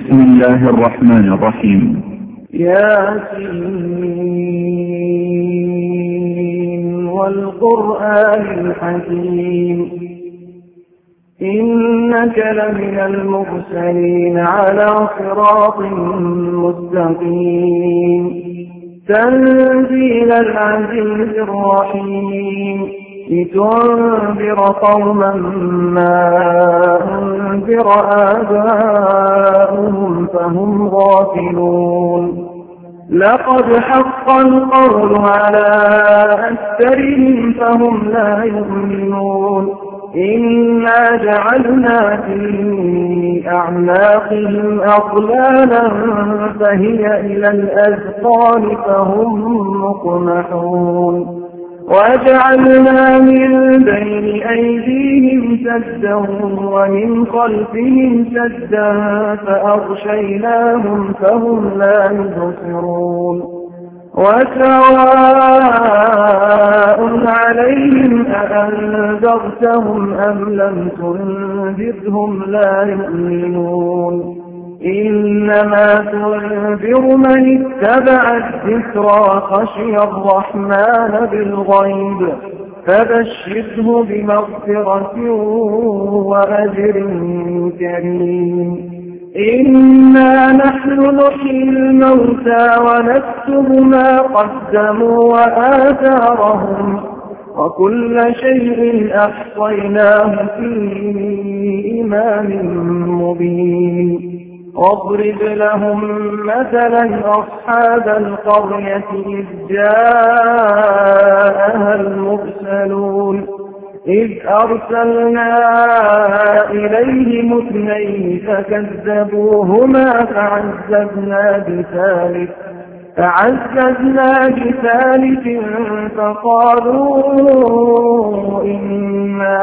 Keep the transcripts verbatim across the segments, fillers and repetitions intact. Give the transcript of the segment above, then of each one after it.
بسم الله الرحمن الرحيم. ياسين والقرآن الحكيم إنك لمن المرسلين على صراط مستقيم تنزيل العزيز الرحيم لتنذر قوما ما أنذر آباؤهم فهم غافلون لقد حق القول على أكثرهم فهم لا يؤمنون إنا جعلنا في أعناقهم أغلالا فهي إلى الأذقان فهم مقمحون وجعلنا من بين أيديهم سدا ومن خلفهم سدا فأغشيناهم فهم لا يبصرون وسواء عليهم أأنذرتهم أم لم تنذرهم لا يؤمنون إنما تنذر من اتبع الذكرى خشي الرحمن بالغيب فبشره بمغفرة وأجر كريم إنا نحن نحيي الموتى ونكتب ما قدموا وآثارهم وكل شيء أحصيناه في إمام مبين واضرب لهم مثلا أصحاب القرية إذ جاءها المرسلون إذ أرسلنا إليهم اثنين فكذبوهما فعززنا بثالث فعززنا بثالث فقالوا إنا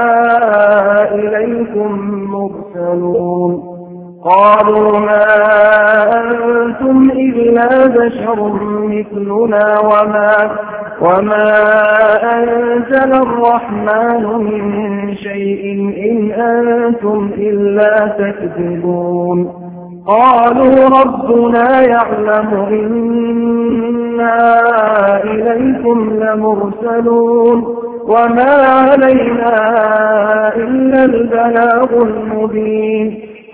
إليكم مرسلون قالوا ما أنتم إلا بشر مثلنا وما, وما أنزل الرحمن من شيء إن أنتم إلا تكذبون قالوا ربنا يعلم إنا إليكم لمرسلون وما علينا إلا البلاغ المبين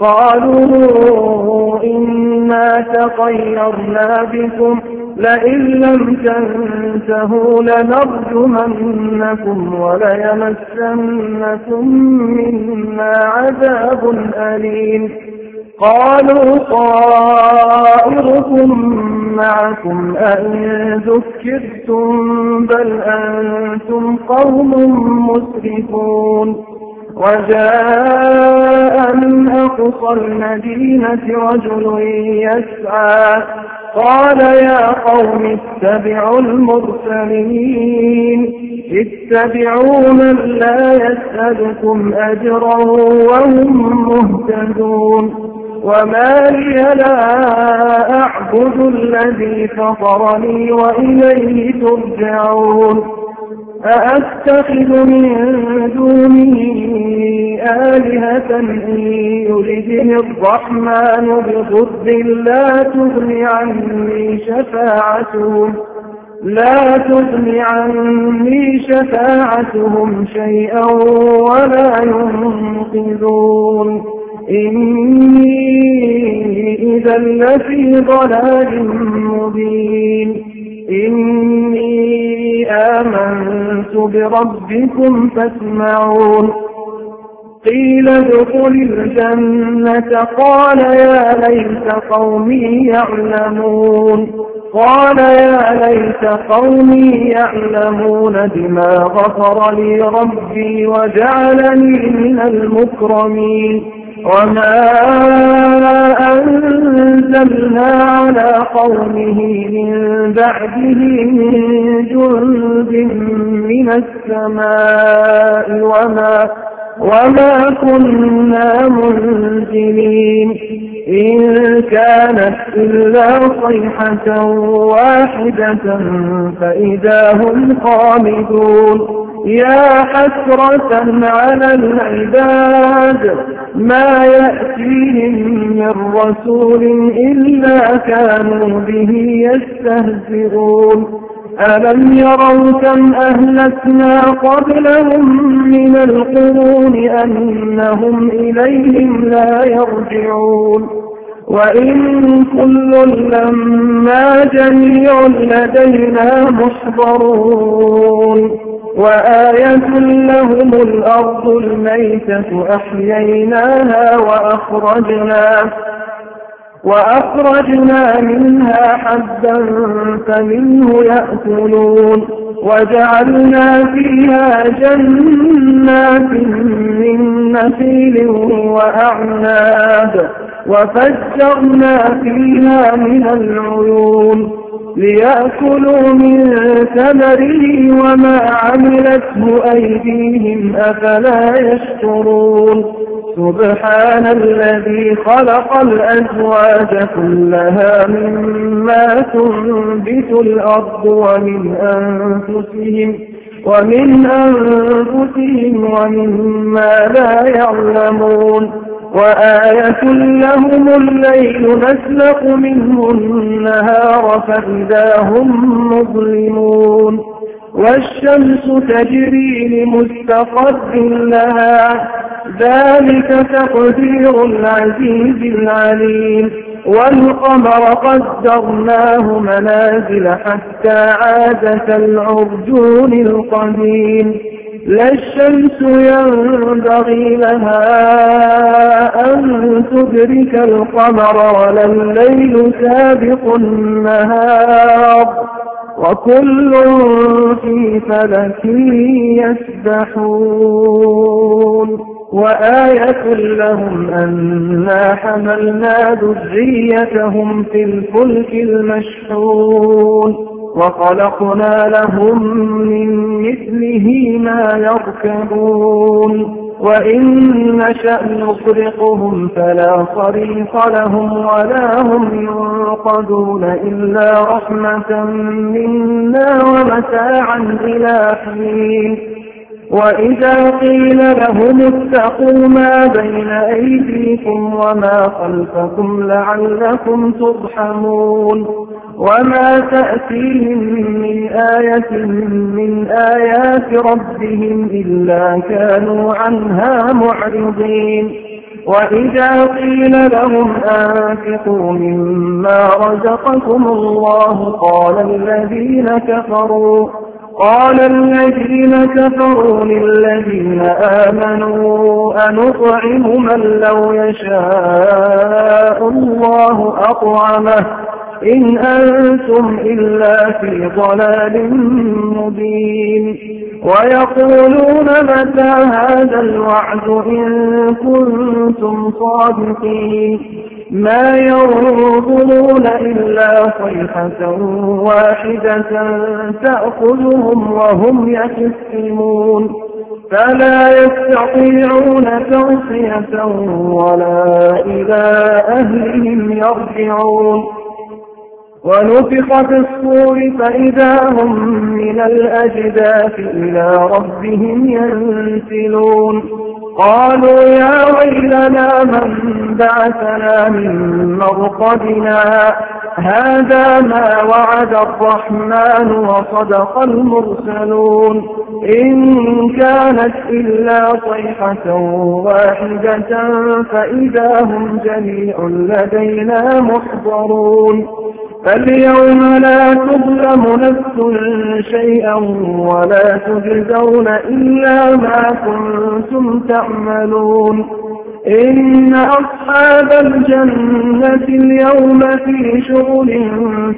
قالوا إنا تطيرنا بكم لئن لم تنتهوا لنرجمنكم وليمسنكم منا عذاب أليم قالوا طائركم معكم أئن ذكرتم بل أنتم قوم مسرفون وجاء من أقصى المدينة رجل يسعى قال يا قوم اتبعوا المرسلين اتبعوا من لا يسألكم أجرا وهم مهتدون وما لي لا أعبد الذي فطرني وإليه ترجعون أأتخذ من دونه آلهة إن يردني الرحمن بضر لا تغني عني شفاعتهم لا تغني عني شفاعتهم شيئا ولا ينقذون إني إذا لفي ضلال مبين إني آمنت بربكم فاسمعون قيل ادخل الجنة قال يا ليت قومي يعلمون قال يا ليت قومي يعلمون بما غفر لي ربي وجعلني من المكرمين وما أنزلنا على قومه من بعده من جند من السماء وما, وما كنا منزلين إن كانت إلا صيحة واحدة فإذا هم خامدون يا حسرة على العباد ما يأتيهم من رسول إلا كانوا به يستهزئون ألم يروا كم أهلكنا قبلهم من القرون أنهم إليهم لا يرجعون وإن كل لما جميع لدينا محضرون وآية لهم الأرض الميتة أحييناها وأخرجنا وأخرجنا منها حبا فمنه يأكلون وجعلنا فيها جنات من نخيل وأعناب وفجرنا فيها من العيون ليأكلوا من ثمره وما عملته أيديهم أفلا يشكرون سبحان الذي خلق الأزواج كلها مما تنبت الأرض ومن أنفسهم ومن أنفسهم ومما لا يعلمون وآية لهم الليل نسلق منه النهار فإذا هم مظلمون والشمس تجري لمستقر لها ذلك تقدير العزيز العليم والقمر قدرناه منازل حتى عاد كالعرجون القديم لا الشمس ينبغي لها أن تدرك القمر ولا الليل سابق النهار وكل في فلك يسبحون وآية لهم أنا حملنا ذريتهم في الفلك المشحون وخلقنا لهم من مثله ما يركبون وإن نشأ نغرقهم فلا صريخ لهم ولا هم ينقذون إلا رحمة منا ومتاعا إلى حين وإذا قيل لهم اتقوا ما بين أيديكم وما خلفكم لعلكم ترحمون وما تأتيهم من آية من آيات ربهم إلا كانوا عنها معرضين وإذا قيل لهم أنفقوا مما رزقكم الله قال الذين كفروا قال الذين كفروا للذين آمنوا أنطعم من لو يشاء الله أطعمه إن أنتم إلا في ضلال مبين ويقولون متى هذا الوعد إن كنتم صادقين ما ينظرون إلا صيحة واحدة تأخذهم وهم يخصمون فلا يستطيعون توصية ولا إلى أهلهم يرجعون ونفخ في الصور فإذا هم من الأجداث إلى ربهم ينسلون قالوا يا ويلنا من بعثنا من مرقدنا هذا ما وعد الرحمن وصدق المرسلون إن كانت إلا صيحة واحدة فإذا هم جميع لدينا محضرون فاليوم لا تظلم نفس شيئا ولا تجزون إلا ما كنتم تعملون إن أصحاب الجنة اليوم في شغل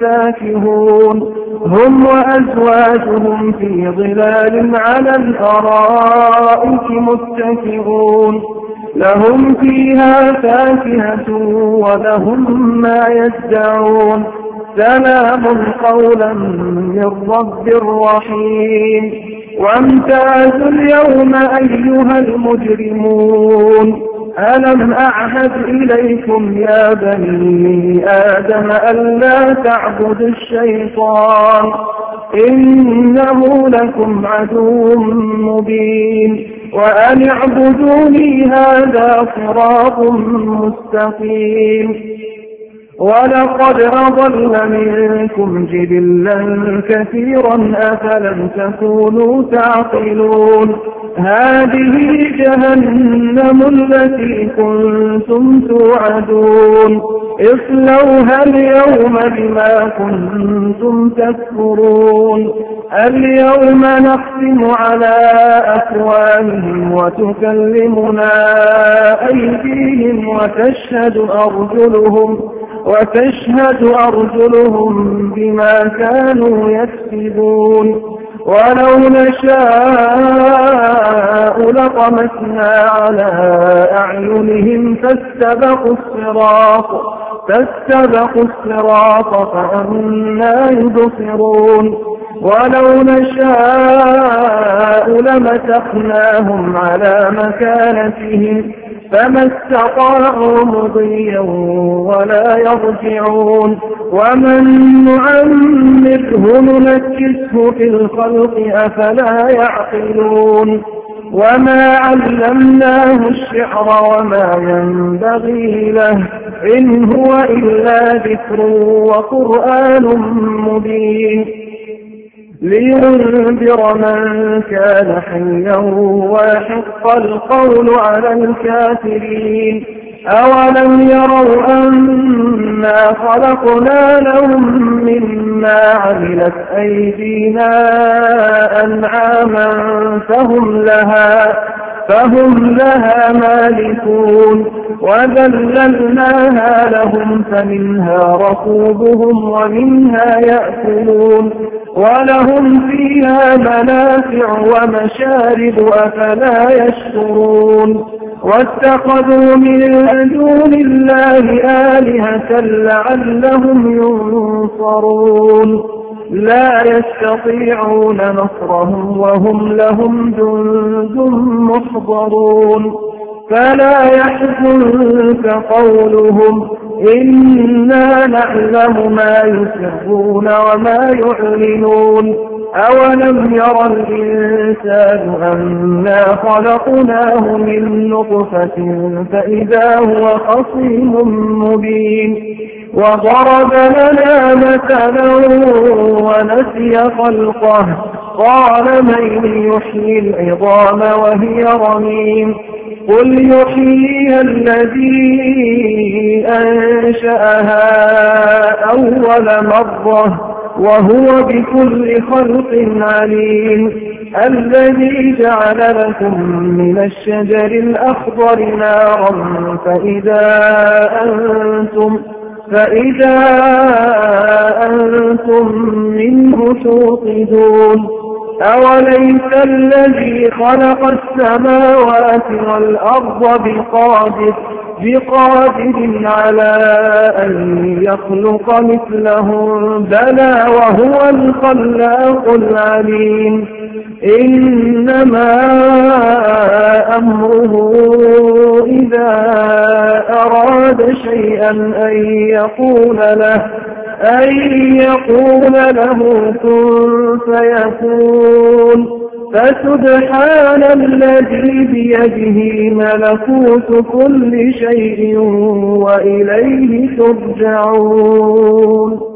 فاكهون هم وأزواجهم في ظلال على الأرائك متكئون لهم فيها فاكهة ولهم ما يدعون سلام قولا من رب رحيم وامتازوا اليوم أيها المجرمون ألم أعهد إليكم يا بني آدم ألا تعبدوا الشيطان إنه لكم عدو مبين وأن اعبدوني هذا صراط مستقيم ولقد أضل منكم جبلا كثيرا أفلم تكونوا تعقلون هذه جهنم التي كنتم توعدون اصلوها اليوم بما كنتم تكفرون اليوم نختم على أفواههم وتكلمنا أيديهم وتشهد أرجلهم وتشهد أرجلهم بما كانوا يكسبون ولو نشاء لطمسنا على أعينهم فاستبقوا الصراط فاستبقوا الصراط فأنى يبصرون ولو نشاء لمسخناهم على مكانتهم فما استطاعوا مضيا ولا يرجعون ومن نعمره ننكسه في الخلق أفلا يعقلون وما علمناه الشعر وما ينبغي له إن هو إلا ذكر وقرآن مبين لينذر من كان حيا ويحق القول على الكافرين أولم يروا أنا خلقنا لهم مما عملت أيدينا أنعاما فهم لها فهم لها مالكون وذللناها لهم فمنها ركوبهم ومنها يأكلون ولهم فيها منافع ومشارب أفلا يشكرون واتخذوا من دون الله آلهة لعلهم ينصرون لا يستطيعون نصرهم وهم لهم جند محضرون فلا يحزنك قولهم إنا نعلم ما يسرون وما يعلنون أولم يرى الإنسان أنا خلقناه من نطفة فإذا هو خصيم مبين وضرب لنا مثلا ونسي خلقه قال من يحيي العظام وهي رميم قل يحييها الذي أنشأها أول مرة وهو بكل خلق عليم الذي جعل لكم من الشجر الأخضر نارا فإذا أنتم فإذا أنتم منه توقدون أوليس الذي خلق السماوات والأرض بقادر بقادر على أن يخلق مثلهم بلى وهو الخلاق العليم إنما أمره إذا أراد شيئا أن يقول له أن يقول له كن فيكون فسبحان الذي بيده ملكوت كل شيء وإليه ترجعون